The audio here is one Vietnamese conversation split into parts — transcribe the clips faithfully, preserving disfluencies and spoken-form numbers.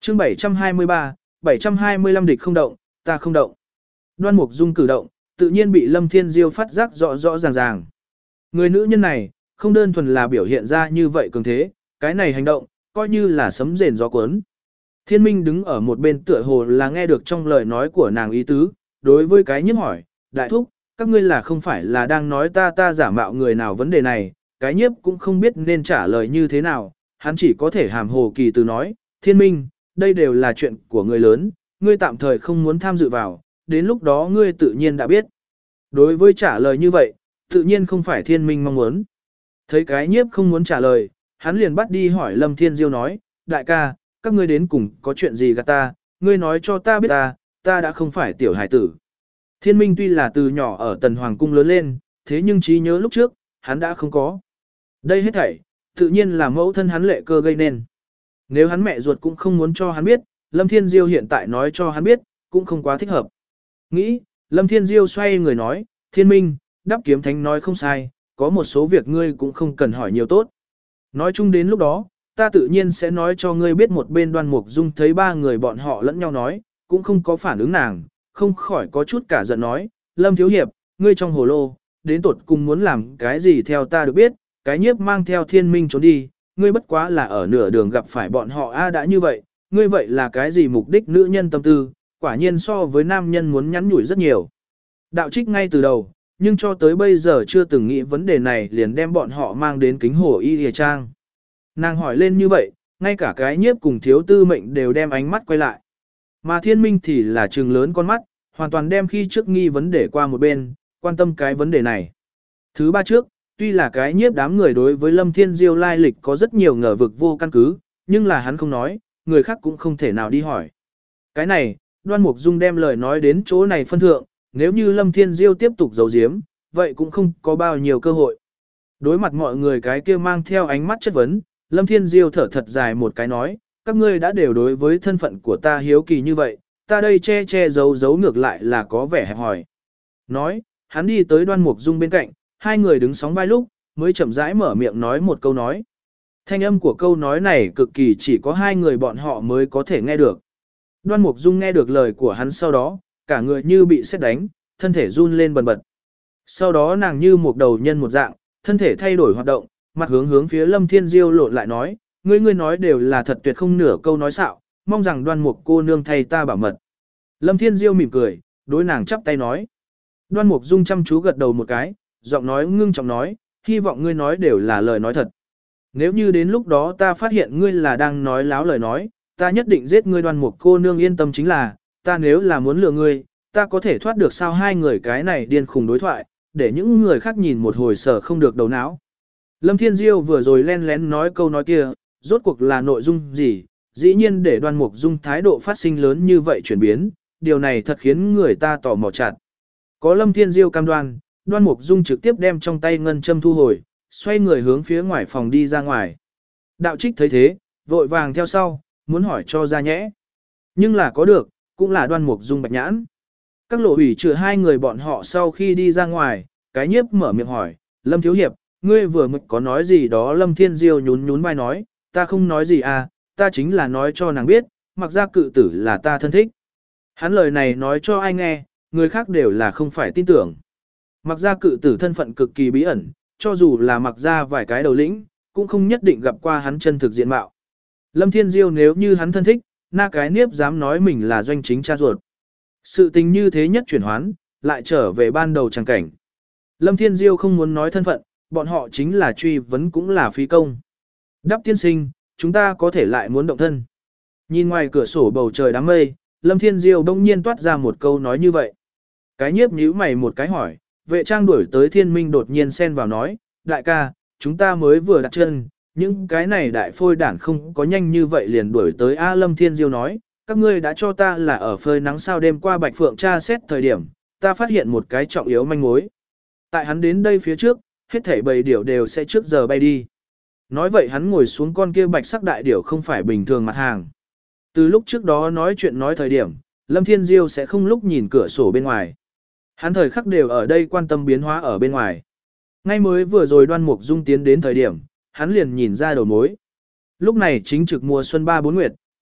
chương bảy trăm hai mươi ba, bảy trăm hai mươi lăm địch không động, ta không động. Đoan Mục Dung cử động, tự nhiên bị Lâm Thiên Diêu phát giác rõ rõ ràng ràng. Người nữ nhân này, không đơn thuần là biểu hiện ra như vậy cường thế, cái này hành động, coi như là sấm rền gió cuốn. Thiên Minh đứng ở một bên tựa hồ là nghe được trong lời nói của nàng ý tứ, đối với cái nhiếp hỏi, đại thúc, các ngươi là không phải là đang nói ta ta giả mạo người nào vấn đề này, cái nhiếp cũng không biết nên trả lời như thế nào, hắn chỉ có thể hàm hồ kỳ từ nói, Thiên Minh, đây đều là chuyện của người lớn, ngươi tạm thời không muốn tham dự vào, đến lúc đó ngươi tự nhiên đã biết. Đối với trả lời như vậy, tự nhiên không phải Thiên Minh mong muốn. Thấy cái nhiếp không muốn trả lời, hắn liền bắt đi hỏi Lâm Thiên Diêu nói, đại ca, các ngươi đến cùng có chuyện gì gạt ta, ngươi nói cho ta biết ta, ta đã không phải tiểu hải tử. Thiên Minh tuy là từ nhỏ ở Tần Hoàng Cung lớn lên, thế nhưng trí nhớ lúc trước, hắn đã không có. Đây hết thảy, tự nhiên là mẫu thân hắn lệ cơ gây nên. Nếu hắn mẹ ruột cũng không muốn cho hắn biết, Lâm Thiên Diêu hiện tại nói cho hắn biết, cũng không quá thích hợp. Nghĩ, Lâm Thiên Diêu xoay người nói, Thiên Minh, đắp kiếm thánh nói không sai, có một số việc ngươi cũng không cần hỏi nhiều tốt. Nói chung đến lúc đó, ta tự nhiên sẽ nói cho ngươi biết. Một bên Đoan Mục Dung thấy ba người bọn họ lẫn nhau nói, cũng không có phản ứng nàng, không khỏi có chút cả giận nói, Lâm Thiếu Hiệp, ngươi trong hồ lô, đến tột cùng muốn làm cái gì theo ta được biết, cái nhiếp mang theo Thiên Minh trốn đi, ngươi bất quá là ở nửa đường gặp phải bọn họ a đã như vậy, ngươi vậy là cái gì mục đích nữ nhân tâm tư, quả nhiên so với nam nhân muốn nhắn nhủi rất nhiều. Đạo Trích ngay từ đầu, nhưng cho tới bây giờ chưa từng nghĩ vấn đề này liền đem bọn họ mang đến kính hồ y hề trang. Nàng hỏi lên như vậy, ngay cả cái nhiếp cùng thiếu tư mệnh đều đem ánh mắt quay lại. Mà Thiên Minh thì là trừng lớn con mắt, hoàn toàn đem khi trước nghi vấn đề qua một bên, quan tâm cái vấn đề này. Thứ ba trước, tuy là cái nhiếp đám người đối với Lâm Thiên Diêu lai lịch có rất nhiều ngờ vực vô căn cứ, nhưng là hắn không nói, người khác cũng không thể nào đi hỏi. Cái này, Đoan Mục Dung đem lời nói đến chỗ này phân thượng, nếu như Lâm Thiên Diêu tiếp tục giấu giếm, vậy cũng không có bao nhiêu cơ hội. Đối mặt mọi người cái kia mang theo ánh mắt chất vấn, Lâm Thiên Diêu thở thật dài một cái nói, các ngươi đã đều đối với thân phận của ta hiếu kỳ như vậy, ta đây che che giấu giấu ngược lại là có vẻ hẹp hòi. Nói, hắn đi tới Đoan Mục Dung bên cạnh, hai người đứng sóng vai lúc, mới chậm rãi mở miệng nói một câu nói. Thanh âm của câu nói này cực kỳ chỉ có hai người bọn họ mới có thể nghe được. Đoan Mục Dung nghe được lời của hắn sau đó, cả người như bị sét đánh, thân thể run lên bần bật. Sau đó nàng như một đầu nhân một dạng, thân thể thay đổi hoạt động, mặt hướng hướng phía Lâm Thiên Diêu lộn lại nói, ngươi ngươi nói đều là thật tuyệt không nửa câu nói xạo, mong rằng Đoan Mục cô nương thay ta bảo mật. Lâm Thiên Diêu mỉm cười, đối nàng chắp tay nói. Đoan Mục Dung chăm chú gật đầu một cái, giọng nói ngưng trọng nói, hy vọng ngươi nói đều là lời nói thật. Nếu như đến lúc đó ta phát hiện ngươi là đang nói láo lời nói, ta nhất định giết ngươi. Đoan Mục cô nương yên tâm, chính là, ta nếu là muốn lừa ngươi, ta có thể thoát được sao? Hai người cái này điên khùng đối thoại, để những người khác nhìn một hồi sở không được đầu não. Lâm Thiên Diêu vừa rồi len lén nói câu nói kia, rốt cuộc là nội dung gì, dĩ nhiên để Đoan Mục Dung thái độ phát sinh lớn như vậy chuyển biến, điều này thật khiến người ta tò mò chặt. Có Lâm Thiên Diêu cam đoan, Đoan Mục Dung trực tiếp đem trong tay ngân châm thu hồi, xoay người hướng phía ngoài phòng đi ra ngoài. Đạo Trích thấy thế, vội vàng theo sau, muốn hỏi cho ra nhẽ. Nhưng là có được, cũng là Đoan Mục Dung bạch nhãn. Các lộ ủy trừ hai người bọn họ sau khi đi ra ngoài, cái nhiếp mở miệng hỏi, Lâm Thiếu Hiệp, ngươi vừa mới có nói gì đó? Lâm Thiên Diêu nhún nhún vai nói, ta không nói gì à, ta chính là nói cho nàng biết, Mặc Gia cự tử là ta thân thích. Hắn lời này nói cho ai nghe, người khác đều là không phải tin tưởng. Mặc Gia cự tử thân phận cực kỳ bí ẩn, cho dù là Mặc Gia vài cái đầu lĩnh, cũng không nhất định gặp qua hắn chân thực diện mạo. Lâm Thiên Diêu nếu như hắn thân thích, na cái niếp dám nói mình là doanh chính cha ruột. Sự tình như thế nhất chuyển hoán, lại trở về ban đầu tràng cảnh. Lâm Thiên Diêu không muốn nói thân phận, bọn họ chính là truy vấn cũng là phí công. Đắp tiên sinh, chúng ta có thể lại muốn động thân. Nhìn ngoài cửa sổ bầu trời đám mây, Lâm Thiên Diêu đông nhiên toát ra một câu nói như vậy. Cái nhiếp nhíu mày một cái hỏi, vệ trang đuổi tới Thiên Minh đột nhiên xen vào nói, đại ca, chúng ta mới vừa đặt chân, những cái này đại phôi đản không có nhanh như vậy liền đuổi tới. A Lâm Thiên Diêu nói, các ngươi đã cho ta là ở phơi nắng sao? Đêm qua Bạch Phượng tra xét thời điểm, ta phát hiện một cái trọng yếu manh mối. Tại hắn đến đây phía trước, hết thảy bầy điểu đều sẽ trước giờ bay đi. Nói vậy hắn ngồi xuống con kia bạch sắc đại điểu không phải bình thường mặt hàng. Từ lúc trước đó nói chuyện nói thời điểm, Lâm Thiên Diêu sẽ không lúc nhìn cửa sổ bên ngoài. Hắn thời khắc đều ở đây quan tâm biến hóa ở bên ngoài. Ngay mới vừa rồi Đoan Mục Dung tiến đến thời điểm, hắn liền nhìn ra đầu mối. Lúc này chính trực mùa xuân ba bốn nguyệt,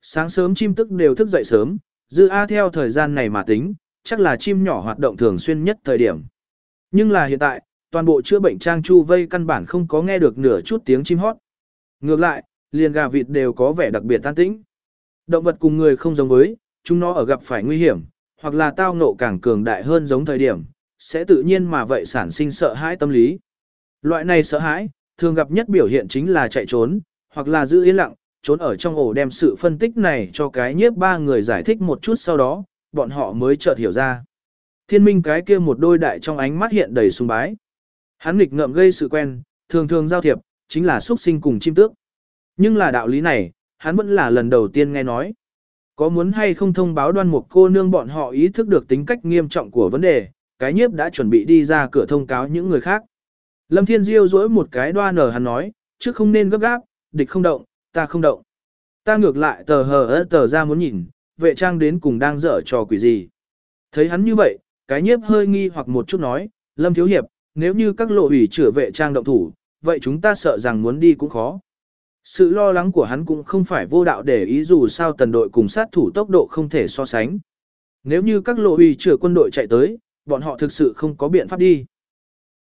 Sáng sớm chim tức đều thức dậy sớm, dư A theo thời gian này mà tính, chắc là chim nhỏ hoạt động thường xuyên nhất thời điểm. Nhưng là hiện tại, toàn bộ chữa bệnh trang chu vây căn bản không có nghe được nửa chút tiếng chim hót. Ngược lại, liền gà vịt đều có vẻ đặc biệt tan tĩnh. Động vật cùng người không giống với, chúng nó ở gặp phải nguy hiểm, hoặc là tao ngộ càng cường đại hơn giống thời điểm, sẽ tự nhiên mà vậy sản sinh sợ hãi tâm lý. Loại này sợ hãi, thường gặp nhất biểu hiện chính là chạy trốn, hoặc là giữ yên lặng, trốn ở trong ổ đem sự phân tích này cho cái nhiếp ba người giải thích một chút sau đó, bọn họ mới chợt hiểu ra. Thiên minh cái kia một đôi đại trong ánh mắt hiện đầy sùng bái. Hắn nghịch ngợm gây sự quen, thường thường giao thiệp, chính là xuất sinh cùng chim tước. Nhưng là đạo lý này, hắn vẫn là lần đầu tiên nghe nói. Có muốn hay không thông báo Đoan Mục cô nương bọn họ ý thức được tính cách nghiêm trọng của vấn đề, cái nhiếp đã chuẩn bị đi ra cửa thông cáo những người khác. Lâm Thiên Diêu duỗi một cái đoan ở hắn nói, trước không nên gấp gáp, địch không động, ta không động. Ta ngược lại tờ hờ ớt tờ ra muốn nhìn, vệ trang đến cùng đang dở trò quỷ gì. Thấy hắn như vậy, cái nhiếp hơi nghi hoặc một chút nói, Lâm Thiếu Hiệp, nếu như các lộ ủy chữa vệ trang động thủ, vậy chúng ta sợ rằng muốn đi cũng khó. Sự lo lắng của hắn cũng không phải vô đạo để ý dù sao tần đội cùng sát thủ tốc độ không thể so sánh. Nếu như các lộ ủy chữa quân đội chạy tới, bọn họ thực sự không có biện pháp đi.